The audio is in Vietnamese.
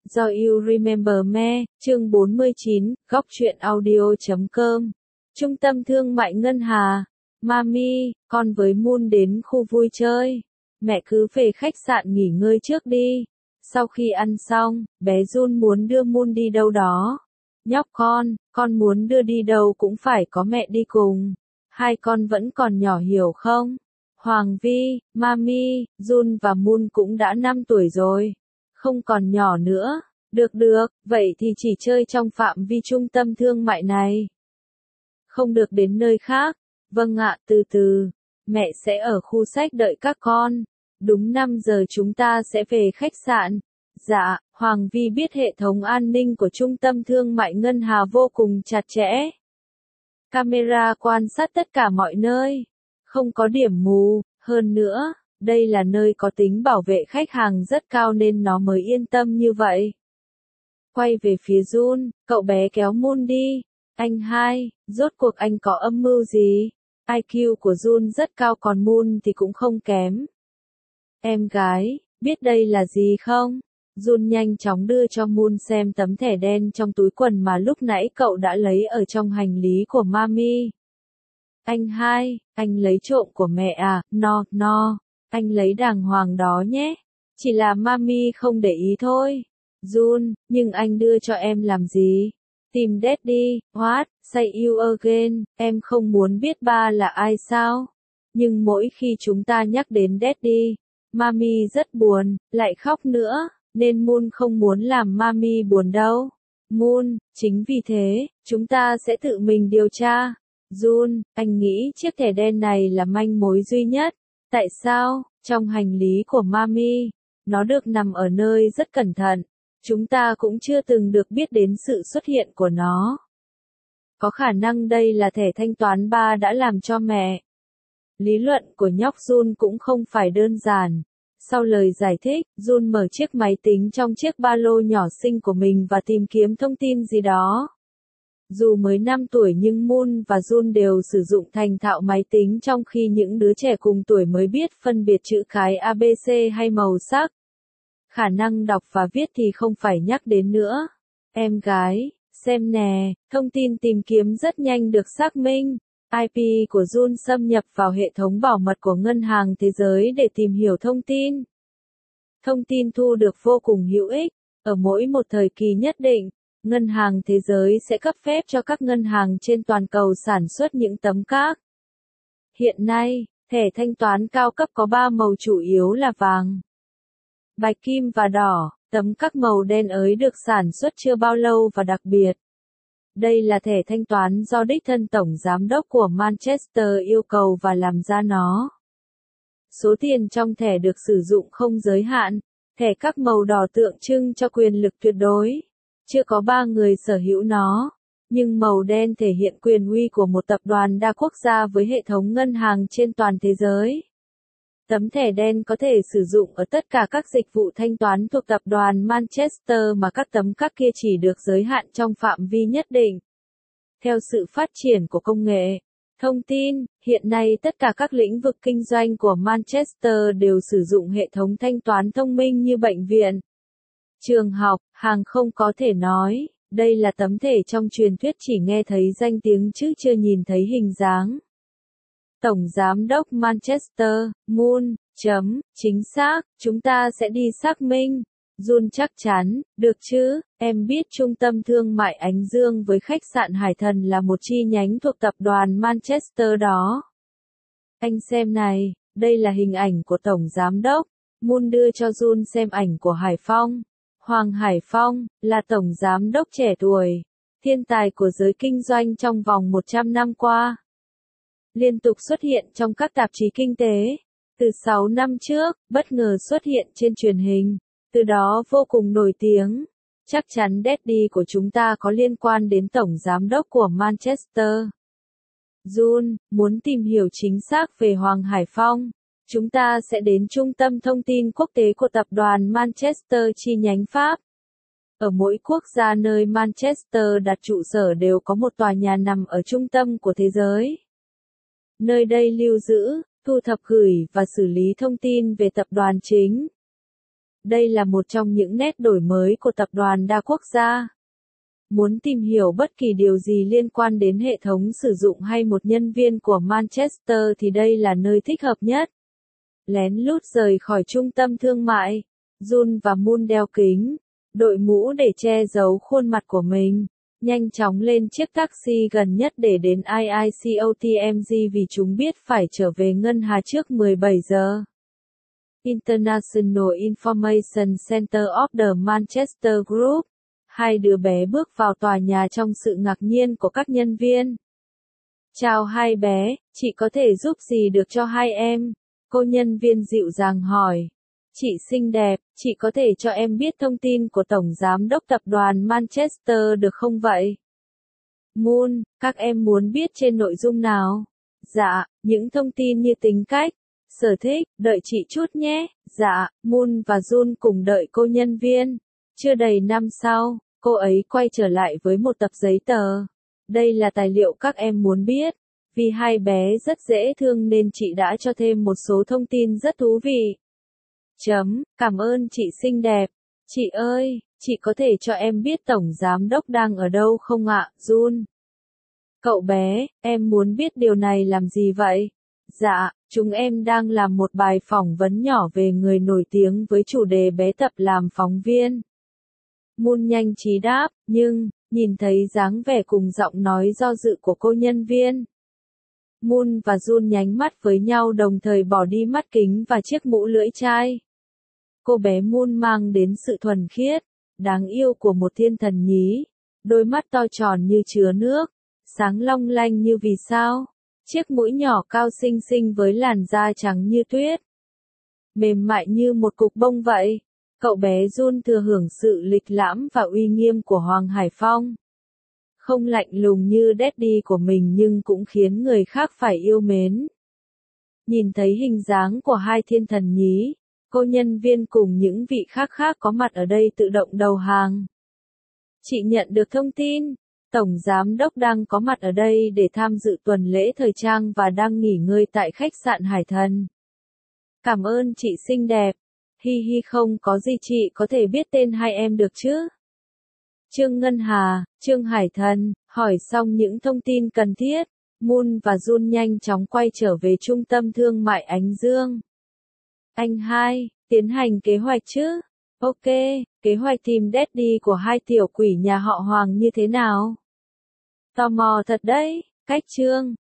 Do You Remember Me, chương 49, góc truyện audio.com. Trung tâm thương mại Ngân Hà. Mami, con với Moon đến khu vui chơi. Mẹ cứ về khách sạn nghỉ ngơi trước đi. Sau khi ăn xong, bé Jun muốn đưa Moon đi đâu đó. Nhóc con muốn đưa đi đâu cũng phải có mẹ đi cùng. Hai con vẫn còn nhỏ hiểu không? Hoàng Vi, Mami, Jun và Moon cũng đã 5 tuổi rồi. Không còn nhỏ nữa. Được, vậy thì chỉ chơi trong phạm vi trung tâm thương mại này. Không được đến nơi khác. Vâng ạ, từ từ. Mẹ sẽ ở khu sách đợi các con. Đúng 5 giờ chúng ta sẽ về khách sạn. Dạ, Hoàng Vi biết hệ thống an ninh của trung tâm thương mại Ngân Hà vô cùng chặt chẽ. Camera quan sát tất cả mọi nơi. Không có điểm mù, hơn nữa, đây là nơi có tính bảo vệ khách hàng rất cao nên nó mới yên tâm như vậy. Quay về phía Jun, cậu bé kéo Moon đi. Anh hai, rốt cuộc anh có âm mưu gì? IQ của Jun rất cao còn Moon thì cũng không kém. Em gái, biết đây là gì không? Jun nhanh chóng đưa cho Moon xem tấm thẻ đen trong túi quần mà lúc nãy cậu đã lấy ở trong hành lý của Mami. Anh hai, anh lấy trộm của mẹ à? No, anh lấy đàng hoàng đó nhé. Chỉ là Mami không để ý thôi. Jun, nhưng anh đưa cho em làm gì? Tìm Daddy, what, say you again, em không muốn biết ba là ai sao? Nhưng mỗi khi chúng ta nhắc đến Daddy, Mami rất buồn, lại khóc nữa, nên Moon không muốn làm Mami buồn đâu. Moon, chính vì thế, chúng ta sẽ tự mình điều tra. Jun, anh nghĩ chiếc thẻ đen này là manh mối duy nhất. Tại sao? Trong hành lý của Mami, nó được nằm ở nơi rất cẩn thận. Chúng ta cũng chưa từng được biết đến sự xuất hiện của nó. Có khả năng đây là thẻ thanh toán ba đã làm cho mẹ. Lý luận của nhóc Jun cũng không phải đơn giản. Sau lời giải thích, Jun mở chiếc máy tính trong chiếc ba lô nhỏ xinh của mình và tìm kiếm thông tin gì đó. Dù mới 5 tuổi nhưng Moon và Jun đều sử dụng thành thạo máy tính trong khi những đứa trẻ cùng tuổi mới biết phân biệt chữ cái ABC hay màu sắc. Khả năng đọc và viết thì không phải nhắc đến nữa. Em gái, xem nè, thông tin tìm kiếm rất nhanh được xác minh. IP của Jun xâm nhập vào hệ thống bảo mật của Ngân hàng Thế giới để tìm hiểu thông tin. Thông tin thu được vô cùng hữu ích. Ở mỗi một thời kỳ nhất định, Ngân hàng Thế giới sẽ cấp phép cho các ngân hàng trên toàn cầu sản xuất những tấm các. Hiện nay, thẻ thanh toán cao cấp có 3 màu chủ yếu là vàng, bạch kim và đỏ. Tấm các màu đen ới được sản xuất chưa bao lâu và đặc biệt. Đây là thẻ thanh toán do đích thân Tổng Giám đốc của Manchester yêu cầu và làm ra nó. Số tiền trong thẻ được sử dụng không giới hạn. Thẻ các màu đỏ tượng trưng cho quyền lực tuyệt đối. Chưa có 3 người sở hữu nó. Nhưng màu đen thể hiện quyền uy của một tập đoàn đa quốc gia với hệ thống ngân hàng trên toàn thế giới. Tấm thẻ đen có thể sử dụng ở tất cả các dịch vụ thanh toán thuộc tập đoàn Manchester mà các tấm các kia chỉ được giới hạn trong phạm vi nhất định. Theo sự phát triển của công nghệ, thông tin, hiện nay tất cả các lĩnh vực kinh doanh của Manchester đều sử dụng hệ thống thanh toán thông minh như bệnh viện, trường học, hàng không có thể nói. Đây là tấm thẻ trong truyền thuyết chỉ nghe thấy danh tiếng chứ chưa nhìn thấy hình dáng. Tổng Giám đốc Manchester, Moon, chính xác, chúng ta sẽ đi xác minh. Jun chắc chắn, được chứ, em biết trung tâm thương mại Ánh Dương với khách sạn Hải Thần là một chi nhánh thuộc tập đoàn Manchester đó. Anh xem này, đây là hình ảnh của Tổng Giám đốc. Moon đưa cho Jun xem ảnh của Hải Phong. Hoàng Hải Phong, là Tổng Giám đốc trẻ tuổi, thiên tài của giới kinh doanh trong vòng 100 năm qua. Liên tục xuất hiện trong các tạp chí kinh tế. Từ 6 năm trước, bất ngờ xuất hiện trên truyền hình. Từ đó vô cùng nổi tiếng. Chắc chắn Daddy của chúng ta có liên quan đến Tổng Giám đốc của Manchester. Jun, muốn tìm hiểu chính xác về Hoàng Hải Phong. Chúng ta sẽ đến Trung tâm Thông tin Quốc tế của tập đoàn Manchester chi nhánh Pháp. Ở mỗi quốc gia nơi Manchester đặt trụ sở đều có một tòa nhà nằm ở trung tâm của thế giới. Nơi đây lưu giữ, thu thập gửi và xử lý thông tin về tập đoàn chính. Đây là một trong những nét đổi mới của tập đoàn đa quốc gia. Muốn tìm hiểu bất kỳ điều gì liên quan đến hệ thống sử dụng hay một nhân viên của Manchester thì đây là nơi thích hợp nhất. Lén lút rời khỏi trung tâm thương mại, Jun và Moon đeo kính, đội mũ để che giấu khuôn mặt của mình, nhanh chóng lên chiếc taxi gần nhất để đến IICOTMG vì chúng biết phải trở về ngân hà trước 17 giờ. International Information Center of the Manchester Group. Hai đứa bé bước vào tòa nhà trong sự ngạc nhiên của các nhân viên. Chào hai bé, chị có thể giúp gì được cho hai em? Cô nhân viên dịu dàng hỏi. Chị xinh đẹp, chị có thể cho em biết thông tin của Tổng Giám đốc Tập đoàn Manchester được không vậy? Moon, các em muốn biết trên nội dung nào? Dạ, những thông tin như tính cách, sở thích, đợi chị chút nhé. Dạ, Moon và Jun cùng đợi cô nhân viên. Chưa đầy năm sau, cô ấy quay trở lại với một tập giấy tờ. Đây là tài liệu các em muốn biết. Vì hai bé rất dễ thương nên chị đã cho thêm một số thông tin rất thú vị. Cảm ơn chị xinh đẹp. Chị ơi, chị có thể cho em biết Tổng Giám đốc đang ở đâu không ạ, Jun? Cậu bé, em muốn biết điều này làm gì vậy? Dạ, chúng em đang làm một bài phỏng vấn nhỏ về người nổi tiếng với chủ đề bé tập làm phóng viên. Moon nhanh trí đáp, nhưng, nhìn thấy dáng vẻ cùng giọng nói do dự của cô nhân viên. Moon và Jun nhánh mắt với nhau đồng thời bỏ đi mắt kính và chiếc mũ lưỡi chai. Cô bé Moon mang đến sự thuần khiết, đáng yêu của một thiên thần nhí. Đôi mắt to tròn như chứa nước, sáng long lanh như vì sao. Chiếc mũi nhỏ cao xinh xinh với làn da trắng như tuyết. Mềm mại như một cục bông vậy. Cậu bé Jun thừa hưởng sự lịch lãm và uy nghiêm của Hoàng Hải Phong. Không lạnh lùng như Daddy của mình nhưng cũng khiến người khác phải yêu mến. Nhìn thấy hình dáng của hai thiên thần nhí, cô nhân viên cùng những vị khác khác có mặt ở đây tự động đầu hàng. Chị nhận được thông tin, Tổng Giám đốc đang có mặt ở đây để tham dự tuần lễ thời trang và đang nghỉ ngơi tại khách sạn Hải Thần. Cảm ơn chị xinh đẹp. Hi hi, không có gì, chị có thể biết tên hai em được chứ? Trương Ngân Hà, Trương Hải Thần. Hỏi xong những thông tin cần thiết, Moon và Jun nhanh chóng quay trở về trung tâm thương mại Ánh Dương. Anh hai, tiến hành kế hoạch chứ? Ok, kế hoạch tìm Daddy của hai tiểu quỷ nhà họ Hoàng như thế nào? Tò mò thật đấy, cách Trương.